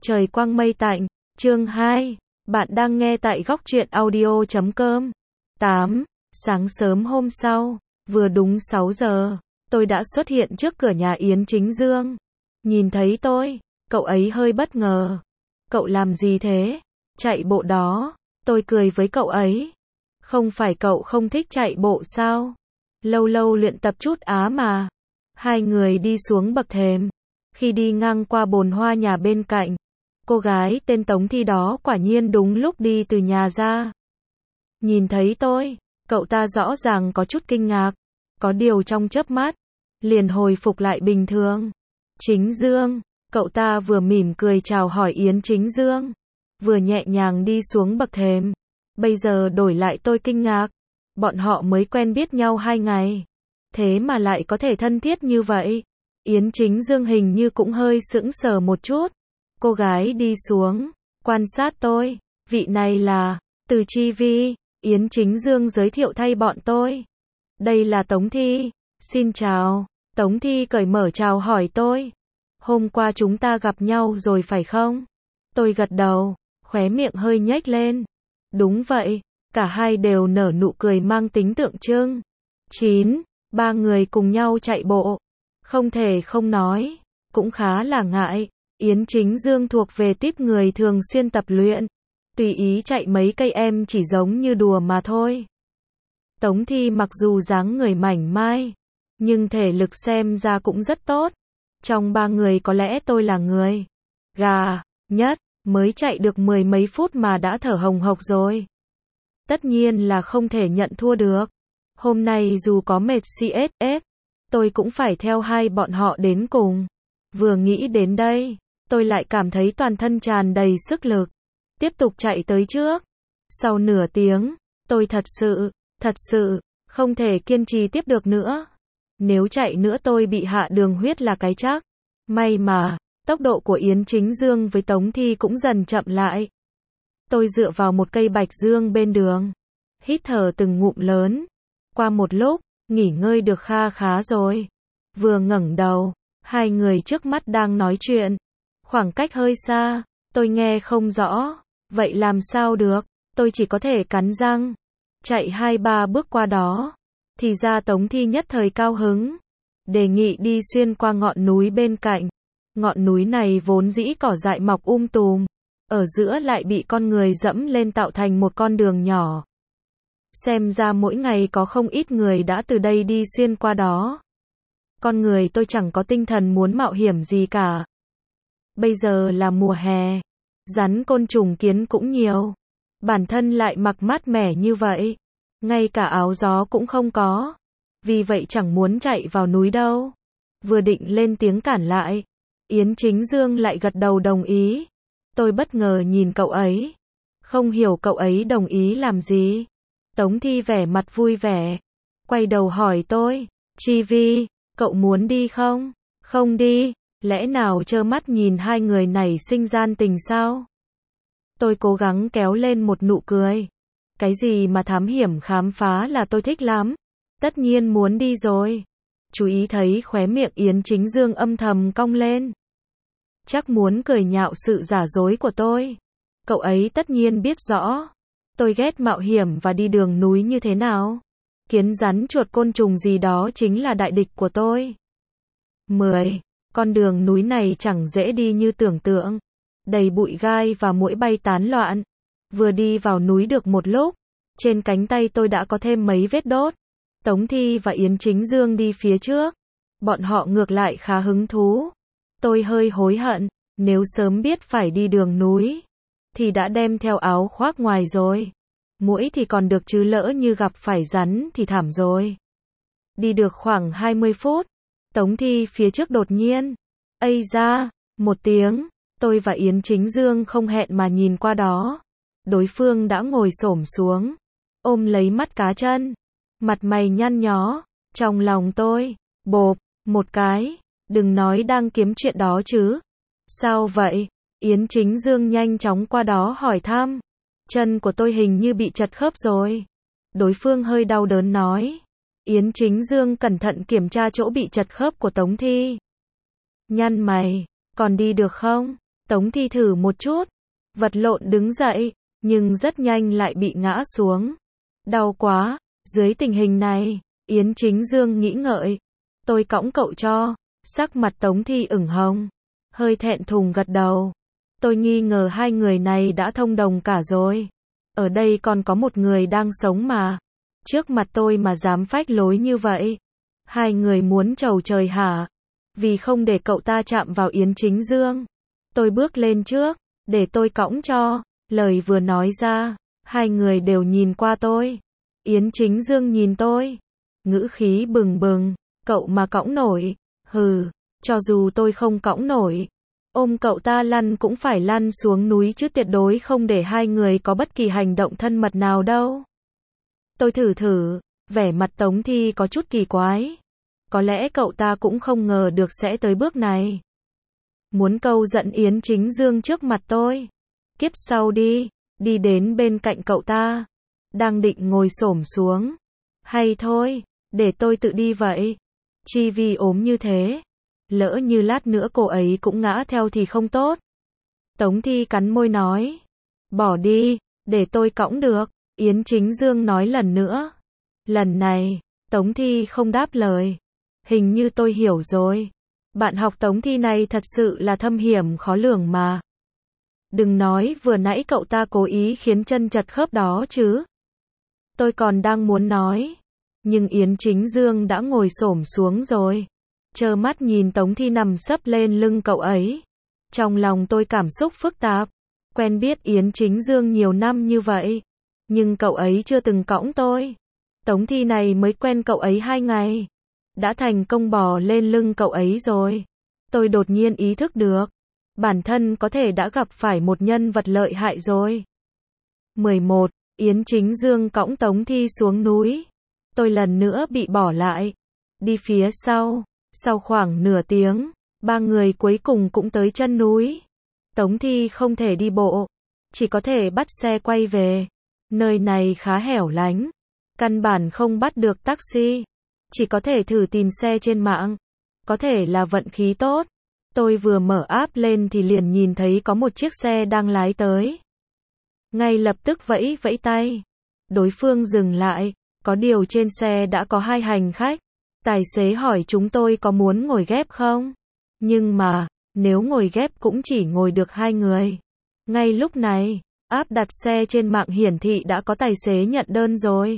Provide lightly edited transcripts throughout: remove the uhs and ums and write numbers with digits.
Trời quang mây tạnh, chương 2. Bạn đang nghe tại góc truyện audio.com. 8. Sáng sớm hôm sau, vừa đúng 6 giờ, tôi đã xuất hiện trước cửa nhà Yến Chính Dương. Nhìn thấy tôi, cậu ấy hơi bất ngờ. Cậu làm gì thế? Chạy bộ đó. Tôi cười với cậu ấy. Không phải cậu không thích chạy bộ sao? Lâu lâu luyện tập chút á mà. Hai người đi xuống bậc thềm. Khi đi ngang qua bồn hoa nhà bên cạnh, cô gái tên Tống Thi đó quả nhiên đúng lúc đi từ nhà ra. Nhìn thấy tôi, cậu ta rõ ràng có chút kinh ngạc, có điều trong chớp mắt, liền hồi phục lại bình thường. Chính Dương, cậu ta vừa mỉm cười chào hỏi Yến Chính Dương, vừa nhẹ nhàng đi xuống bậc thềm. Bây giờ đổi lại tôi kinh ngạc, bọn họ mới quen biết nhau 2 ngày, thế mà lại có thể thân thiết như vậy. Yến Chính Dương hình như cũng hơi sững sờ một chút. Cô gái đi xuống, quan sát tôi, vị này là Từ Chi Vi. Yến Chính Dương giới thiệu thay bọn tôi. Đây là Tống Thi. Xin chào. Tống Thi cởi mở chào hỏi tôi. Hôm qua chúng ta gặp nhau rồi phải không? Tôi gật đầu, khóe miệng hơi nhếch lên. Đúng vậy, cả hai đều nở nụ cười mang tính tượng trưng. 9. Ba người cùng nhau chạy bộ. Không thể không nói, cũng khá là ngại. Yến Chính Dương thuộc về típ người thường xuyên tập luyện, tùy ý chạy mấy cây em chỉ giống như đùa mà thôi. Tống Thi mặc dù dáng người mảnh mai, nhưng thể lực xem ra cũng rất tốt. Trong ba người có lẽ tôi là người gà nhất, mới chạy được 10 mấy phút mà đã thở hồng hộc rồi. Tất nhiên là không thể nhận thua được. Hôm nay dù có mệt CSS, tôi cũng phải theo hai bọn họ đến cùng. Vừa nghĩ đến đây, tôi lại cảm thấy toàn thân tràn đầy sức lực. Tiếp tục chạy tới trước. Sau nửa tiếng, tôi thật sự, không thể kiên trì tiếp được nữa. Nếu chạy nữa tôi bị hạ đường huyết là cái chắc. May mà, tốc độ của Yến Chính Dương với Tống Thi cũng dần chậm lại. Tôi dựa vào một cây bạch dương bên đường, hít thở từng ngụm lớn. Qua một lúc, nghỉ ngơi được kha khá rồi. Vừa ngẩng đầu, hai người trước mắt đang nói chuyện. Khoảng cách hơi xa, tôi nghe không rõ. Vậy làm sao được, tôi chỉ có thể cắn răng. Chạy 2-3 bước qua đó. Thì ra Tống Thi nhất thời cao hứng. Đề nghị đi xuyên qua ngọn núi bên cạnh. Ngọn núi này vốn dĩ cỏ dại mọc tùm. Ở giữa lại bị con người dẫm lên tạo thành một con đường nhỏ. Xem ra mỗi ngày có không ít người đã từ đây đi xuyên qua đó. Con người tôi chẳng có tinh thần muốn mạo hiểm gì cả. Bây giờ là mùa hè, rắn côn trùng kiến cũng nhiều. Bản thân lại mặc mát mẻ như vậy, ngay cả áo gió cũng không có. Vì vậy chẳng muốn chạy vào núi đâu. Vừa định lên tiếng cản lại, Yến Chính Dương lại gật đầu đồng ý. Tôi bất ngờ nhìn cậu ấy, không hiểu cậu ấy đồng ý làm gì. Tống Thi vẻ mặt vui vẻ, quay đầu hỏi tôi, Chi Vi, cậu muốn đi không? Không đi, lẽ nào trơ mắt nhìn hai người này sinh gian tình sao? Tôi cố gắng kéo lên một nụ cười. Cái gì mà thám hiểm khám phá là tôi thích lắm. Tất nhiên muốn đi rồi. Chú ý thấy khóe miệng Yến Chính Dương âm thầm cong lên. Chắc muốn cười nhạo sự giả dối của tôi. Cậu ấy tất nhiên biết rõ tôi ghét mạo hiểm và đi đường núi như thế nào. Kiến rắn chuột côn trùng gì đó chính là đại địch của tôi. 10. Con đường núi này chẳng dễ đi như tưởng tượng. Đầy bụi gai và muỗi bay tán loạn. Vừa đi vào núi được một lúc, trên cánh tay tôi đã có thêm mấy vết đốt. Tống Thi và Yến Chính Dương đi phía trước. Bọn họ ngược lại khá hứng thú. Tôi hơi hối hận, nếu sớm biết phải đi đường núi, thì đã đem theo áo khoác ngoài rồi. Muỗi thì còn được chứ lỡ như gặp phải rắn thì thảm rồi. Đi được khoảng 20 phút, Tống Thi phía trước đột nhiên, ây da, một tiếng, tôi và Yến Chính Dương không hẹn mà nhìn qua đó. Đối phương đã ngồi xổm xuống, ôm lấy mắt cá chân, mặt mày nhăn nhó. Trong lòng tôi, bộp, một cái, đừng nói đang kiếm chuyện đó chứ. Sao vậy? Yến Chính Dương nhanh chóng qua đó hỏi thăm. Chân của tôi hình như bị chật khớp rồi. Đối phương hơi đau đớn nói. Yến Chính Dương cẩn thận kiểm tra chỗ bị chật khớp của Tống Thi. Nhăn mày, còn đi được không? Tống Thi thử một chút, vật lộn đứng dậy, nhưng rất nhanh lại bị ngã xuống. Đau quá, dưới tình hình này, Yến Chính Dương nghĩ ngợi. Tôi cõng cậu cho, sắc mặt Tống Thi ửng hồng, hơi thẹn thùng gật đầu. Tôi nghi ngờ hai người này đã thông đồng cả rồi. Ở đây còn có một người đang sống mà. Trước mặt tôi mà dám phách lối như vậy. Hai người muốn trầu trời hả? Vì không để cậu ta chạm vào Yến Chính Dương. Tôi bước lên trước, để tôi cõng cho. Lời vừa nói ra, hai người đều nhìn qua tôi. Yến Chính Dương nhìn tôi, ngữ khí bừng bừng. Cậu mà cõng nổi? Hừ, cho dù tôi không cõng nổi, ôm cậu ta lăn cũng phải lăn xuống núi chứ tuyệt đối không để hai người có bất kỳ hành động thân mật nào đâu. Tôi thử, vẻ mặt Tống Thi có chút kỳ quái. Có lẽ cậu ta cũng không ngờ được sẽ tới bước này. Muốn câu giận Yến Chính Dương trước mặt tôi. Kiếp sau đi đến bên cạnh cậu ta. Đang định ngồi xổm xuống. Hay thôi, để tôi tự đi vậy. Chi vì ốm như thế. Lỡ như lát nữa cô ấy cũng ngã theo thì không tốt. Tống Thi cắn môi nói. Bỏ đi, để tôi cõng được. Yến Chính Dương nói lần nữa. Lần này, Tống Thi không đáp lời. Hình như tôi hiểu rồi. Bạn học Tống Thi này thật sự là thâm hiểm khó lường mà. Đừng nói vừa nãy cậu ta cố ý khiến chân chật khớp đó chứ. Tôi còn đang muốn nói. Nhưng Yến Chính Dương đã ngồi xổm xuống rồi. Trơ mắt nhìn Tống Thi nằm sấp lên lưng cậu ấy. Trong lòng tôi cảm xúc phức tạp. Quen biết Yến Chính Dương nhiều năm như vậy. Nhưng cậu ấy chưa từng cõng tôi. Tống Thi này mới quen cậu ấy 2 ngày. Đã thành công bò lên lưng cậu ấy rồi. Tôi đột nhiên ý thức được. Bản thân có thể đã gặp phải một nhân vật lợi hại rồi. 11. Yến Chính Dương cõng Tống Thi xuống núi. Tôi lần nữa bị bỏ lại. Đi phía sau. Sau khoảng nửa tiếng, 3 người cuối cùng cũng tới chân núi. Tống Thi không thể đi bộ. Chỉ có thể bắt xe quay về. Nơi này khá hẻo lánh. Căn bản không bắt được taxi. Chỉ có thể thử tìm xe trên mạng. Có thể là vận khí tốt. Tôi vừa mở app lên thì liền nhìn thấy có một chiếc xe đang lái tới. Ngay lập tức vẫy tay. Đối phương dừng lại. Có điều trên xe đã có 2 hành khách. Tài xế hỏi chúng tôi có muốn ngồi ghép không? Nhưng mà, nếu ngồi ghép cũng chỉ ngồi được 2 người. Ngay lúc này, app đặt xe trên mạng hiển thị đã có tài xế nhận đơn rồi.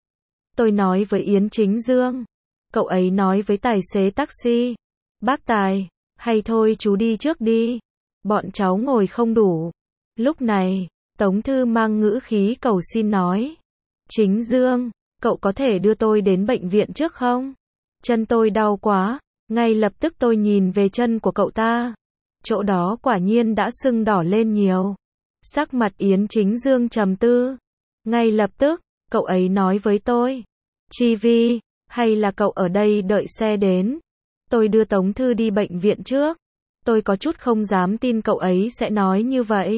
Tôi nói với Yến Chính Dương. Cậu ấy nói với tài xế taxi. Bác Tài, hay thôi chú đi trước đi. Bọn cháu ngồi không đủ. Lúc này, Tống Thư mang ngữ khí cầu xin nói. Chính Dương, cậu có thể đưa tôi đến bệnh viện trước không? Chân tôi đau quá. Ngay lập tức tôi nhìn về chân của cậu ta. Chỗ đó quả nhiên đã sưng đỏ lên nhiều. Sắc mặt Yến Chính Dương trầm tư. Ngay lập tức, cậu ấy nói với tôi. Chi Vi, hay là cậu ở đây đợi xe đến? Tôi đưa Tống Thư đi bệnh viện trước. Tôi có chút không dám tin cậu ấy sẽ nói như vậy.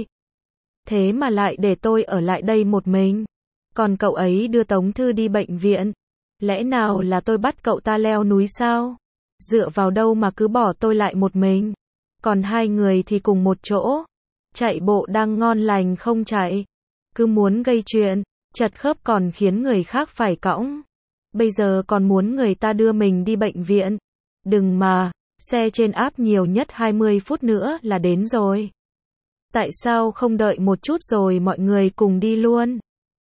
Thế mà lại để tôi ở lại đây một mình. Còn cậu ấy đưa Tống Thư đi bệnh viện. Lẽ nào là tôi bắt cậu ta leo núi sao? Dựa vào đâu mà cứ bỏ tôi lại một mình? Còn 2 người thì cùng một chỗ. Chạy bộ đang ngon lành không chạy. Cứ muốn gây chuyện, chật khớp còn khiến người khác phải cõng. Bây giờ còn muốn người ta đưa mình đi bệnh viện. Đừng mà, xe trên app nhiều nhất 20 phút nữa là đến rồi. Tại sao không đợi một chút rồi mọi người cùng đi luôn?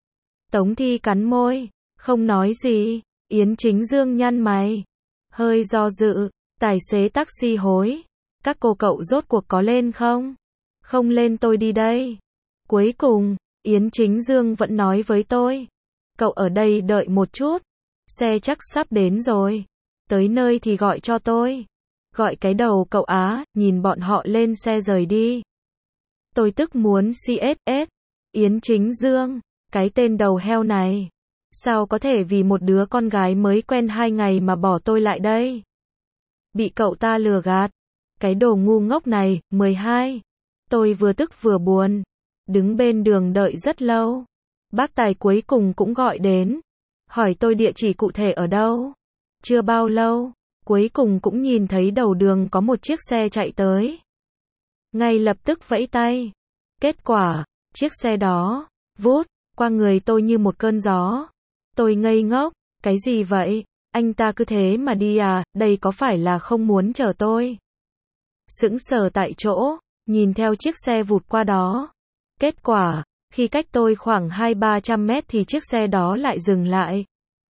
Tống Thi cắn môi, không nói gì. Yến Chính Dương nhăn mày, hơi do dự. Tài xế taxi hối. Các cô cậu rốt cuộc có lên không? Không lên tôi đi đây. Cuối cùng, Yến Chính Dương vẫn nói với tôi. Cậu ở đây đợi một chút. Xe chắc sắp đến rồi. Tới nơi thì gọi cho tôi. Gọi cái đầu cậu á, nhìn bọn họ lên xe rời đi. Tôi tức muốn CSS. Yến Chính Dương, cái tên đầu heo này. Sao có thể vì một đứa con gái mới quen 2 ngày mà bỏ tôi lại đây? Bị cậu ta lừa gạt. Cái đồ ngu ngốc này. 12. Tôi vừa tức vừa buồn. Đứng bên đường đợi rất lâu. Bác Tài cuối cùng cũng gọi đến. Hỏi tôi địa chỉ cụ thể ở đâu. Chưa bao lâu, cuối cùng cũng nhìn thấy đầu đường có một chiếc xe chạy tới. ngay lập tức vẫy tay. Kết quả, chiếc xe đó, vút, qua người tôi như một cơn gió. Tôi ngây ngốc, cái gì vậy? Anh ta cứ thế mà đi à, đây có phải là không muốn chở tôi? Sững sờ tại chỗ, nhìn theo chiếc xe vụt qua đó. Kết quả, khi cách tôi khoảng 200-300 mét thì chiếc xe đó lại dừng lại.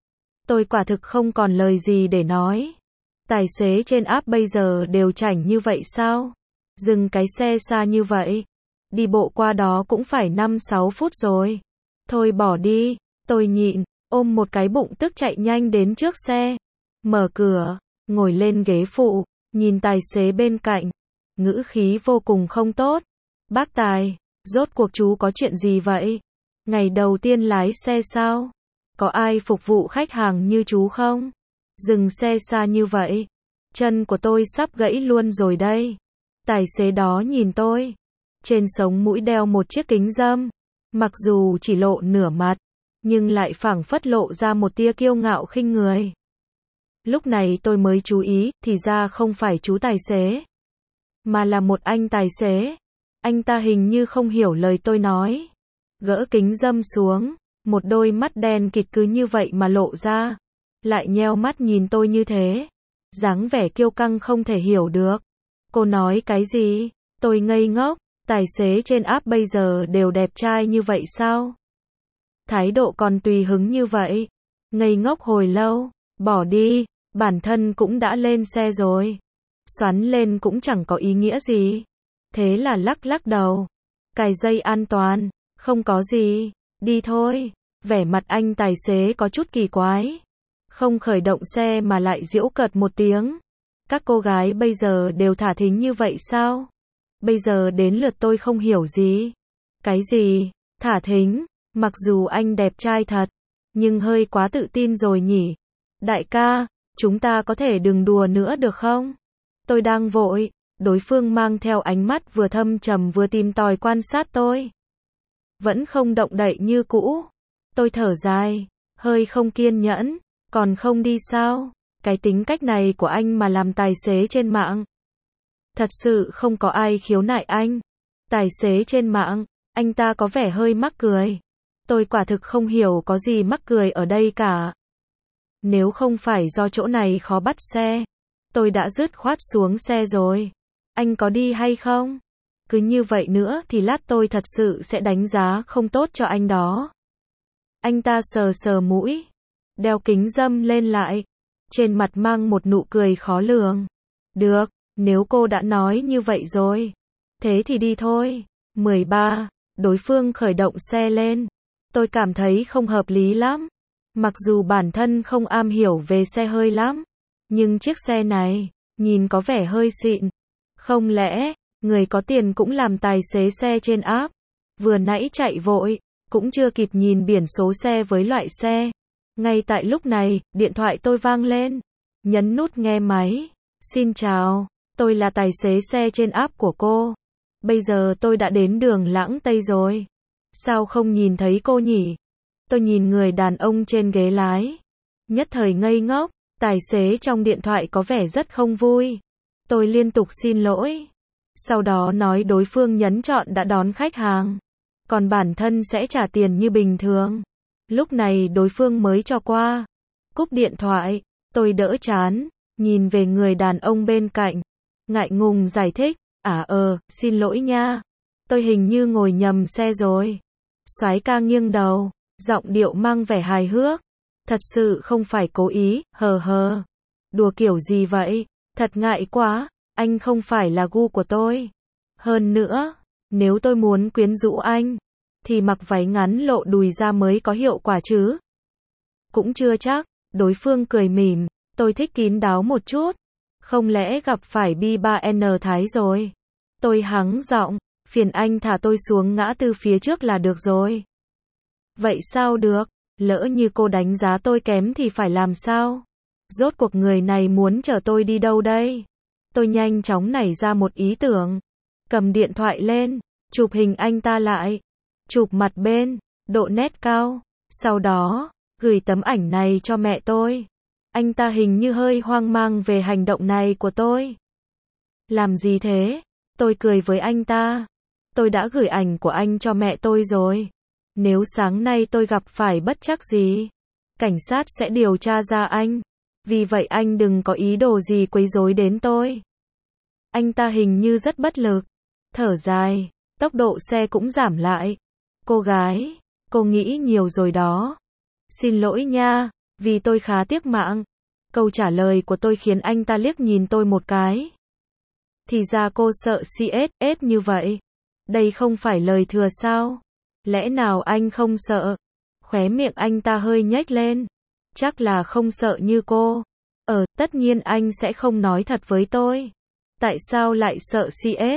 Tôi quả thực không còn lời gì để nói. Tài xế trên app bây giờ đều chảnh như vậy sao? Dừng cái xe xa như vậy. Đi bộ qua đó cũng phải 5-6 phút rồi. Thôi bỏ đi, tôi nhịn, ôm một cái bụng tức chạy nhanh đến trước xe. Mở cửa, ngồi lên ghế phụ, nhìn tài xế bên cạnh. Ngữ khí vô cùng không tốt. Bác Tài, rốt cuộc chú có chuyện gì vậy? Ngày đầu tiên lái xe sao? Có ai phục vụ khách hàng như chú không? Dừng xe xa như vậy. Chân của tôi sắp gãy luôn rồi đây. Tài xế đó nhìn tôi. Trên sống mũi đeo một chiếc kính râm. Mặc dù chỉ lộ nửa mặt, nhưng lại phảng phất lộ ra một tia kiêu ngạo khinh người. Lúc này tôi mới chú ý, thì ra không phải chú tài xế, mà là một anh tài xế. Anh ta hình như không hiểu lời tôi nói. Gỡ kính râm xuống, một đôi mắt đen kịt cứ như vậy mà lộ ra. Lại nheo mắt nhìn tôi như thế. Dáng vẻ kiêu căng không thể hiểu được. Cô nói cái gì? Tôi ngây ngốc. Tài xế trên app bây giờ đều đẹp trai như vậy sao? Thái độ còn tùy hứng như vậy. Ngây ngốc hồi lâu. Bỏ đi, bản thân cũng đã lên xe rồi. Xoắn lên cũng chẳng có ý nghĩa gì. Thế là lắc lắc đầu. Cài dây an toàn. Không có gì. Đi thôi. Vẻ mặt anh tài xế có chút kỳ quái. Không khởi động xe mà lại giễu cợt một tiếng. Các cô gái bây giờ đều thả thính như vậy sao? Bây giờ đến lượt tôi không hiểu gì. Cái gì? Thả thính? Mặc dù anh đẹp trai thật, nhưng hơi quá tự tin rồi nhỉ. Đại ca, chúng ta có thể đừng đùa nữa được không? Tôi đang vội. Đối phương mang theo ánh mắt vừa thâm trầm vừa tìm tòi quan sát tôi. Vẫn không động đậy như cũ. Tôi thở dài, hơi không kiên nhẫn. Còn không đi sao? Cái tính cách này của anh mà làm tài xế trên mạng. Thật sự không có ai khiếu nại anh. Tài xế trên mạng, anh ta có vẻ hơi mắc cười. Tôi quả thực không hiểu có gì mắc cười ở đây cả. Nếu không phải do chỗ này khó bắt xe, tôi đã dứt khoát xuống xe rồi. Anh có đi hay không? Cứ như vậy nữa thì lát tôi thật sự sẽ đánh giá không tốt cho anh đó. Anh ta sờ sờ mũi, đeo kính râm lên lại, trên mặt mang một nụ cười khó lường. Được, nếu cô đã nói như vậy rồi, thế thì đi thôi. 13. Đối phương khởi động xe lên. Tôi cảm thấy không hợp lý lắm. Mặc dù bản thân không am hiểu về xe hơi lắm, nhưng chiếc xe này, nhìn có vẻ hơi xịn. Không lẽ, người có tiền cũng làm tài xế xe trên app? Vừa nãy chạy vội, cũng chưa kịp nhìn biển số xe với loại xe. Ngay tại lúc này, điện thoại tôi vang lên. Nhấn nút nghe máy. Xin chào, tôi là tài xế xe trên app của cô. Bây giờ tôi đã đến đường Lãng Tây rồi. Sao không nhìn thấy cô nhỉ? Tôi nhìn người đàn ông trên ghế lái. Nhất thời ngây ngốc, tài xế trong điện thoại có vẻ rất không vui. Tôi liên tục xin lỗi. Sau đó nói đối phương nhấn chọn đã đón khách hàng. Còn bản thân sẽ trả tiền như bình thường. Lúc này đối phương mới cho qua. Cúp điện thoại, tôi đỡ chán, nhìn về người đàn ông bên cạnh. Ngại ngùng giải thích, xin lỗi nha. Tôi hình như ngồi nhầm xe rồi. Soái ca nghiêng đầu, giọng điệu mang vẻ hài hước. Thật sự không phải cố ý, hờ hờ. Đùa kiểu gì vậy? Thật ngại quá, anh không phải là gu của tôi. Hơn nữa, nếu tôi muốn quyến rũ anh, thì mặc váy ngắn lộ đùi ra mới có hiệu quả chứ. Cũng chưa chắc, đối phương cười mỉm, tôi thích kín đáo một chút. Không lẽ gặp phải B3N Thái rồi? Tôi hắng giọng, phiền anh thả tôi xuống ngã tư phía trước là được rồi. Vậy sao được? Lỡ như cô đánh giá tôi kém thì phải làm sao? Rốt cuộc người này muốn chở tôi đi đâu đây? Tôi nhanh chóng nảy ra một ý tưởng. Cầm điện thoại lên, chụp hình anh ta lại. Chụp mặt bên, độ nét cao. Sau đó, gửi tấm ảnh này cho mẹ tôi. Anh ta hình như hơi hoang mang về hành động này của tôi. Làm gì thế? Tôi cười với anh ta. Tôi đã gửi ảnh của anh cho mẹ tôi rồi. Nếu sáng nay tôi gặp phải bất trắc gì, cảnh sát sẽ điều tra ra anh. Vì vậy anh đừng có ý đồ gì quấy rối đến tôi. Anh ta hình như rất bất lực. Thở dài, tốc độ xe cũng giảm lại. Cô gái, cô nghĩ nhiều rồi đó. Xin lỗi nha, vì tôi khá tiếc mạng. Câu trả lời của tôi khiến anh ta liếc nhìn tôi một cái. Thì ra cô sợ CSS như vậy. Đây không phải lời thừa sao? Lẽ nào anh không sợ? Khóe miệng anh ta hơi nhếch lên. Chắc là không sợ như cô. Tất nhiên anh sẽ không nói thật với tôi. Tại sao lại sợ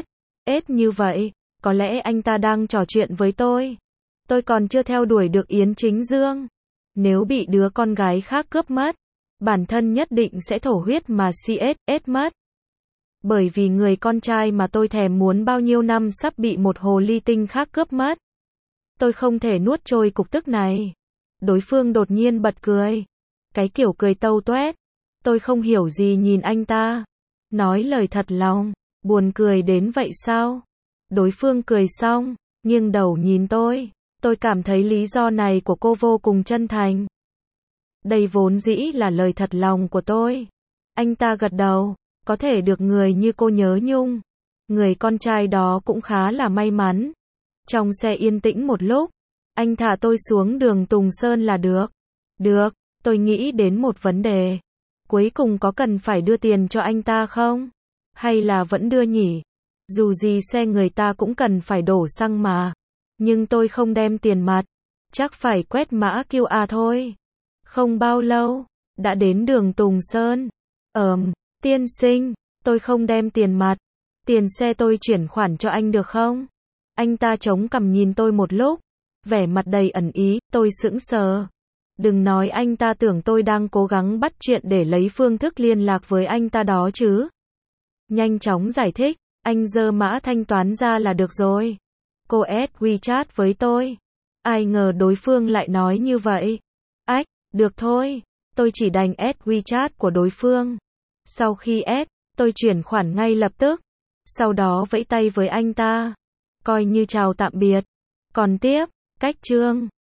CSS như vậy? Có lẽ anh ta đang trò chuyện với tôi. Tôi còn chưa theo đuổi được Yến Chính Dương. Nếu bị đứa con gái khác cướp mất, bản thân nhất định sẽ thổ huyết mà CSS mất. Bởi vì người con trai mà tôi thèm muốn bao nhiêu năm sắp bị một hồ ly tinh khác cướp mất. Tôi không thể nuốt trôi cục tức này. Đối phương đột nhiên bật cười. Cái kiểu cười tâu tuét. Tôi không hiểu gì nhìn anh ta. Nói lời thật lòng. Buồn cười đến vậy sao? Đối phương cười xong, nghiêng đầu nhìn tôi. Tôi cảm thấy lý do này của cô vô cùng chân thành. Đây vốn dĩ là lời thật lòng của tôi. Anh ta gật đầu. Có thể được người như cô nhớ nhung. Người con trai đó cũng khá là may mắn. Trong xe yên tĩnh một lúc. Anh thả tôi xuống đường Tùng Sơn là được. Được, tôi nghĩ đến một vấn đề. Cuối cùng có cần phải đưa tiền cho anh ta không? Hay là vẫn đưa nhỉ? Dù gì xe người ta cũng cần phải đổ xăng mà. Nhưng tôi không đem tiền mặt. Chắc phải quét mã QR thôi. Không bao lâu, đã đến đường Tùng Sơn. Tiên sinh, tôi không đem tiền mặt. Tiền xe tôi chuyển khoản cho anh được không? Anh ta chống cằm nhìn tôi một lúc. Vẻ mặt đầy ẩn ý, tôi sững sờ. Đừng nói anh ta tưởng tôi đang cố gắng bắt chuyện để lấy phương thức liên lạc với anh ta đó chứ. Nhanh chóng giải thích, anh giơ mã thanh toán ra là được rồi. Cô add WeChat với tôi. Ai ngờ đối phương lại nói như vậy. Được thôi, tôi chỉ đành add WeChat của đối phương. Sau khi add, tôi chuyển khoản ngay lập tức. Sau đó vẫy tay với anh ta. Coi như chào tạm biệt. Còn tiếp, cách chương